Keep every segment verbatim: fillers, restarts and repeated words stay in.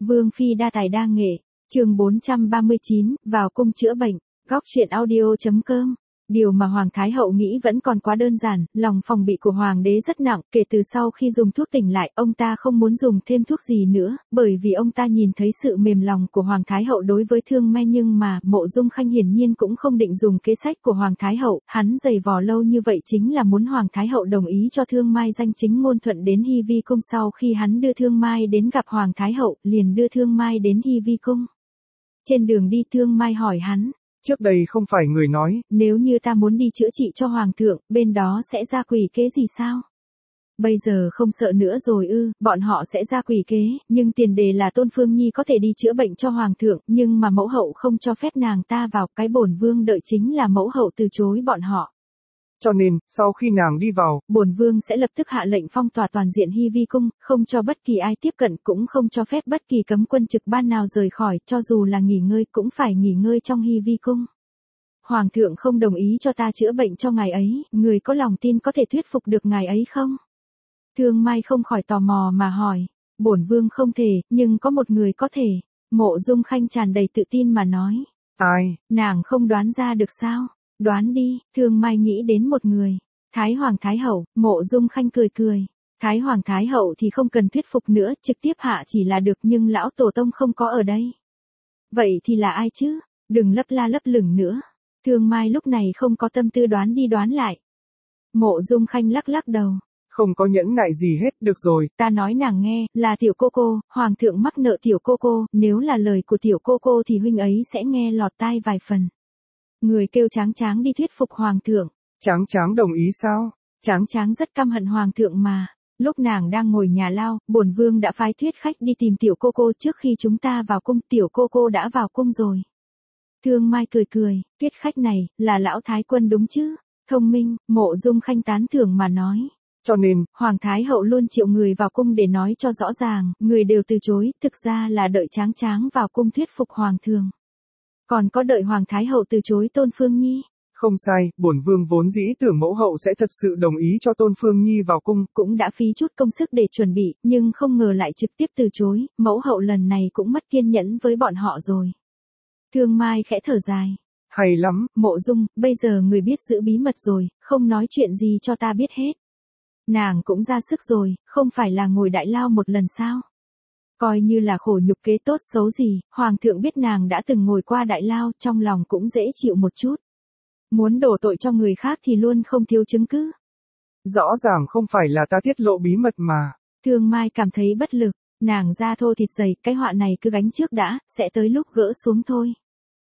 Vương phi đa tài đa nghệ, chương bốn trăm ba mươi chín, vào cung chữa bệnh, góc truyện audio chấm com. Điều mà Hoàng Thái Hậu nghĩ vẫn còn quá đơn giản, lòng phòng bị của Hoàng đế rất nặng, kể từ sau khi dùng thuốc tỉnh lại, ông ta không muốn dùng thêm thuốc gì nữa, bởi vì ông ta nhìn thấy sự mềm lòng của Hoàng Thái Hậu đối với Thương Mai, nhưng mà, Mộ Dung Khanh hiển nhiên cũng không định dùng kế sách của Hoàng Thái Hậu, hắn giày vò lâu như vậy chính là muốn Hoàng Thái Hậu đồng ý cho Thương Mai danh chính ngôn thuận đến Hy Vi cung. Sau khi hắn đưa Thương Mai đến gặp Hoàng Thái Hậu, liền đưa Thương Mai đến Hy Vi cung. Trên đường đi Thương Mai hỏi hắn, trước đây không phải người nói, nếu như ta muốn đi chữa trị cho Hoàng thượng, bên đó sẽ ra quỷ kế gì sao? Bây giờ không sợ nữa rồi ư, bọn họ sẽ ra quỷ kế, nhưng tiền đề là Tôn Phương Nhi có thể đi chữa bệnh cho Hoàng thượng, nhưng mà mẫu hậu không cho phép nàng ta vào, cái bổn vương đợi chính là mẫu hậu từ chối bọn họ. Cho nên, sau khi nàng đi vào, bổn vương sẽ lập tức hạ lệnh phong tỏa toàn diện Hy Vi cung, không cho bất kỳ ai tiếp cận, cũng không cho phép bất kỳ cấm quân trực ban nào rời khỏi, cho dù là nghỉ ngơi cũng phải nghỉ ngơi trong Hy Vi cung. Hoàng thượng không đồng ý cho ta chữa bệnh cho ngài ấy, người có lòng tin có thể thuyết phục được ngài ấy không? Thương Mai không khỏi tò mò mà hỏi, bổn vương không thể, nhưng có một người có thể. Mộ Dung Khanh tràn đầy tự tin mà nói. Ai? Nàng không đoán ra được sao? Đoán đi. Thương Mai nghĩ đến một người. Thái Hoàng Thái Hậu. Mộ Dung Khanh cười cười. Thái Hoàng Thái Hậu thì không cần thuyết phục nữa, trực tiếp hạ chỉ là được, nhưng lão tổ tông không có ở đây. Vậy thì là ai chứ? Đừng lấp la lấp lửng nữa. Thương Mai lúc này không có tâm tư đoán đi đoán lại. Mộ Dung Khanh lắc lắc đầu. Không có nhẫn nại gì hết, được rồi. Ta nói nàng nghe, là tiểu cô cô, Hoàng thượng mắc nợ tiểu cô cô, nếu là lời của tiểu cô cô thì huynh ấy sẽ nghe lọt tai vài phần. Người kêu Tráng Tráng đi thuyết phục Hoàng thượng. Tráng Tráng đồng ý sao? Tráng Tráng rất căm hận Hoàng thượng mà. Lúc nàng đang ngồi nhà lao, bổn vương đã phái thuyết khách đi tìm tiểu cô cô, trước khi chúng ta vào cung, tiểu cô cô đã vào cung rồi. Thương Mai cười cười, thuyết khách này, là lão thái quân đúng chứ? Thông minh. Mộ Dung Khanh tán thưởng mà nói. Cho nên, Hoàng Thái Hậu luôn triệu người vào cung để nói cho rõ ràng, người đều từ chối, thực ra là đợi Tráng Tráng vào cung thuyết phục Hoàng thượng. Còn có đợi Hoàng Thái Hậu từ chối Tôn Phương Nhi. Không sai, bổn vương vốn dĩ tưởng mẫu hậu sẽ thật sự đồng ý cho Tôn Phương Nhi vào cung. Cũng đã phí chút công sức để chuẩn bị, nhưng không ngờ lại trực tiếp từ chối, mẫu hậu lần này cũng mất kiên nhẫn với bọn họ rồi. Thương Mai khẽ thở dài. Hay lắm. Mộ Dung, bây giờ người biết giữ bí mật rồi, không nói chuyện gì cho ta biết hết. Nàng cũng ra sức rồi, không phải là ngồi đại lao một lần sao? Coi như là khổ nhục kế tốt xấu gì, Hoàng thượng biết nàng đã từng ngồi qua đại lao, trong lòng cũng dễ chịu một chút. Muốn đổ tội cho người khác thì luôn không thiếu chứng cứ. Rõ ràng không phải là ta tiết lộ bí mật mà. Thương Mai cảm thấy bất lực, nàng da thô thịt dày, cái họa này cứ gánh trước đã, sẽ tới lúc gỡ xuống thôi.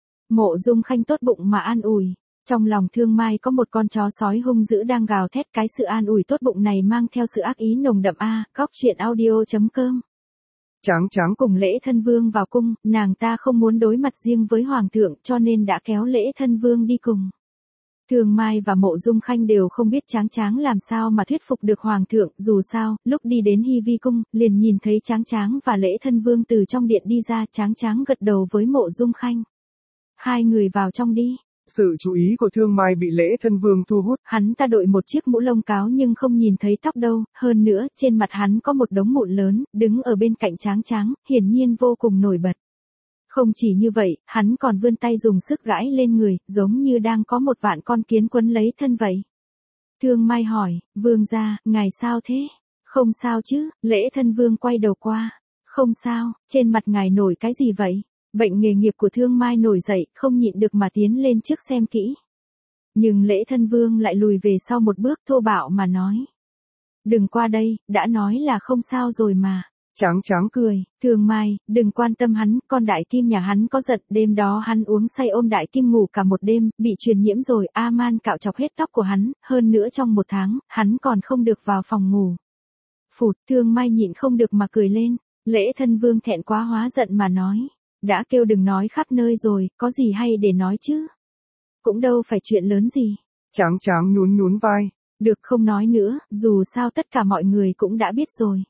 Mộ Dung Khanh tốt bụng mà an ủi. Trong lòng Thương Mai có một con chó sói hung dữ đang gào thét, cái sự an ủi tốt bụng này mang theo sự ác ý nồng đậm a. Góc truyện audio chấm com. Tráng Tráng cùng Lễ Thân Vương vào cung, nàng ta không muốn đối mặt riêng với Hoàng thượng, cho nên đã kéo Lễ Thân Vương đi cùng. Thương Mai và Mộ Dung Khanh đều không biết Tráng Tráng làm sao mà thuyết phục được Hoàng thượng, dù sao, lúc đi đến Hy Vi cung, liền nhìn thấy Tráng Tráng và Lễ Thân Vương từ trong điện đi ra. Tráng Tráng gật đầu với Mộ Dung Khanh. Hai người vào trong đi. Sự chú ý của Thương Mai bị Lễ Thân Vương thu hút. Hắn ta đội một chiếc mũ lông cáo nhưng không nhìn thấy tóc đâu, hơn nữa, trên mặt hắn có một đống mụn lớn, đứng ở bên cạnh Tráng Tráng, hiển nhiên vô cùng nổi bật. Không chỉ như vậy, hắn còn vươn tay dùng sức gãi lên người, giống như đang có một vạn con kiến quấn lấy thân vậy. Thương Mai hỏi, vương gia, ngài sao thế? Không sao chứ? Lễ Thân Vương quay đầu qua. Không sao, trên mặt ngài nổi cái gì vậy? Bệnh nghề nghiệp của Thương Mai nổi dậy, không nhịn được mà tiến lên trước xem kỹ. Nhưng Lễ Thân Vương lại lùi về sau một bước, thô bạo mà nói. Đừng qua đây, đã nói là không sao rồi mà. Tráng Tráng cười, Thương Mai, đừng quan tâm hắn, con Đại Kim nhà hắn có giận, đêm đó hắn uống say ôm Đại Kim ngủ cả một đêm, bị truyền nhiễm rồi, A-man cạo chọc hết tóc của hắn, hơn nữa trong một tháng, hắn còn không được vào phòng ngủ. Phụt, Thương Mai nhịn không được mà cười lên, Lễ Thân Vương thẹn quá hóa giận mà nói. Đã kêu đừng nói khắp nơi rồi, có gì hay để nói chứ? Cũng đâu phải chuyện lớn gì. Tráng Tráng nhún nhún vai. Được không nói nữa, dù sao tất cả mọi người cũng đã biết rồi.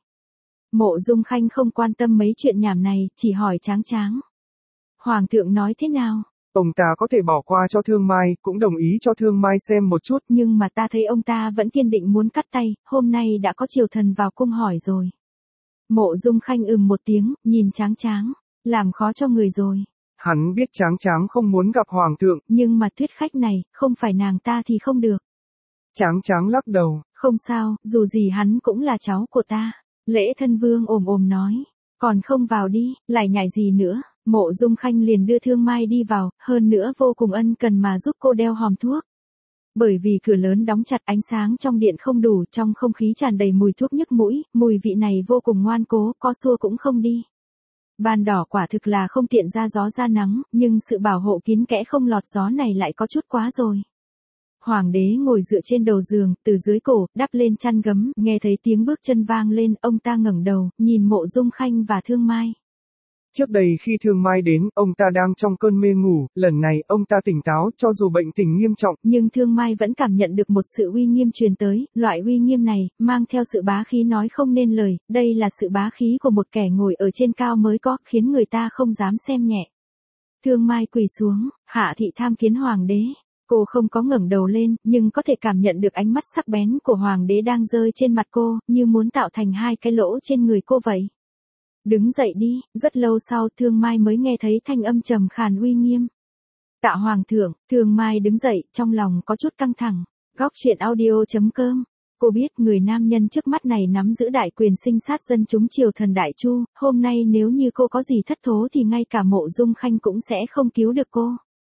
Mộ Dung Khanh không quan tâm mấy chuyện nhảm này, chỉ hỏi Tráng Tráng. Hoàng thượng nói thế nào? Ông ta có thể bỏ qua cho Thương Mai, cũng đồng ý cho Thương Mai xem một chút. Nhưng mà ta thấy ông ta vẫn kiên định muốn cắt tay, hôm nay đã có triều thần vào cung hỏi rồi. Mộ Dung Khanh ừm một tiếng, nhìn Tráng Tráng, làm khó cho người rồi. Hắn biết Tráng Tráng không muốn gặp Hoàng thượng. Nhưng mà thuyết khách này, không phải nàng ta thì không được. Tráng Tráng lắc đầu. Không sao, dù gì hắn cũng là cháu của ta. Lễ Thân Vương ồm ồm nói. Còn không vào đi, lại nhảy gì nữa. Mộ Dung Khanh liền đưa Thương Mai đi vào, hơn nữa vô cùng ân cần mà giúp cô đeo hòm thuốc. Bởi vì cửa lớn đóng chặt, ánh sáng trong điện không đủ, trong không khí tràn đầy mùi thuốc nhức mũi, mùi vị này vô cùng ngoan cố, co xua cũng không đi. Ban đỏ quả thực là không tiện ra gió ra nắng, nhưng sự bảo hộ kín kẽ không lọt gió này lại có chút quá rồi. Hoàng đế ngồi dựa trên đầu giường, từ dưới cổ, đắp lên chăn gấm, nghe thấy tiếng bước chân vang lên, ông ta ngẩng đầu, nhìn Mộ Dung Khanh và Thương Mai. Trước đây khi Thương Mai đến, ông ta đang trong cơn mê ngủ, lần này ông ta tỉnh táo cho dù bệnh tình nghiêm trọng. Nhưng Thương Mai vẫn cảm nhận được một sự uy nghiêm truyền tới, loại uy nghiêm này, mang theo sự bá khí nói không nên lời, đây là sự bá khí của một kẻ ngồi ở trên cao mới có, khiến người ta không dám xem nhẹ. Thương Mai quỳ xuống, hạ thị tham kiến Hoàng đế. Cô không có ngẩng đầu lên, nhưng có thể cảm nhận được ánh mắt sắc bén của Hoàng đế đang rơi trên mặt cô, như muốn tạo thành hai cái lỗ trên người cô vậy. Đứng dậy đi, rất lâu sau Thương Mai mới nghe thấy thanh âm trầm khàn uy nghiêm. Tạ Hoàng thượng, Thương Mai đứng dậy, trong lòng có chút căng thẳng. Góc truyện audio chấm com. Cô biết người nam nhân trước mắt này nắm giữ đại quyền sinh sát dân chúng triều thần Đại Chu, hôm nay nếu như cô có gì thất thố thì ngay cả Mộ Dung Khanh cũng sẽ không cứu được cô.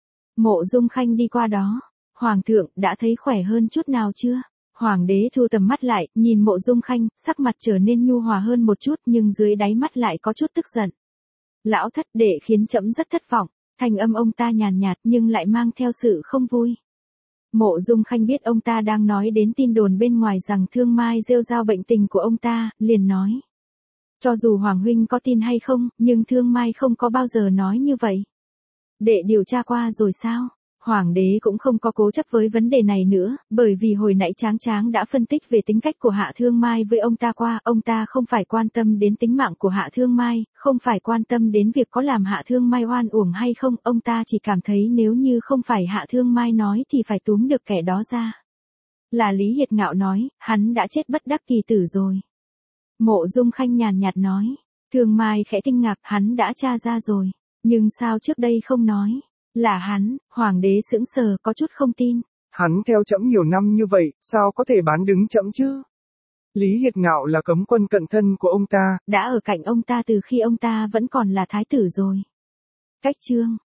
Mộ Dung Khanh đi qua đó. Hoàng thượng, đã thấy khỏe hơn chút nào chưa? Hoàng đế thu tầm mắt lại, nhìn Mộ Dung Khanh, sắc mặt trở nên nhu hòa hơn một chút nhưng dưới đáy mắt lại có chút tức giận. Lão thất đệ khiến trẫm rất thất vọng, thanh âm ông ta nhàn nhạt nhưng lại mang theo sự không vui. Mộ Dung Khanh biết ông ta đang nói đến tin đồn bên ngoài rằng Thương Mai rêu rao bệnh tình của ông ta, liền nói. Cho dù Hoàng huynh có tin hay không, nhưng Thương Mai không có bao giờ nói như vậy. Đệ điều tra qua rồi sao? Hoàng đế cũng không có cố chấp với vấn đề này nữa, bởi vì hồi nãy Tráng Tráng đã phân tích về tính cách của Hạ Thương Mai với ông ta qua, ông ta không phải quan tâm đến tính mạng của Hạ Thương Mai, không phải quan tâm đến việc có làm Hạ Thương Mai oan uổng hay không, ông ta chỉ cảm thấy nếu như không phải Hạ Thương Mai nói thì phải túm được kẻ đó ra. Là Lý Hiệt Ngạo nói, hắn đã chết bất đắc kỳ tử rồi. Mộ Dung Khanh nhàn nhạt nói, Thương Mai khẽ kinh ngạc, hắn đã tra ra rồi, nhưng sao trước đây không nói? Là hắn. Hoàng đế sững sờ, có chút không tin. Hắn theo trẫm nhiều năm như vậy, sao có thể bán đứng trẫm chứ? Lý Hiệt Ngạo là cấm quân cận thân của ông ta. Đã ở cạnh ông ta từ khi ông ta vẫn còn là thái tử rồi. Cách chương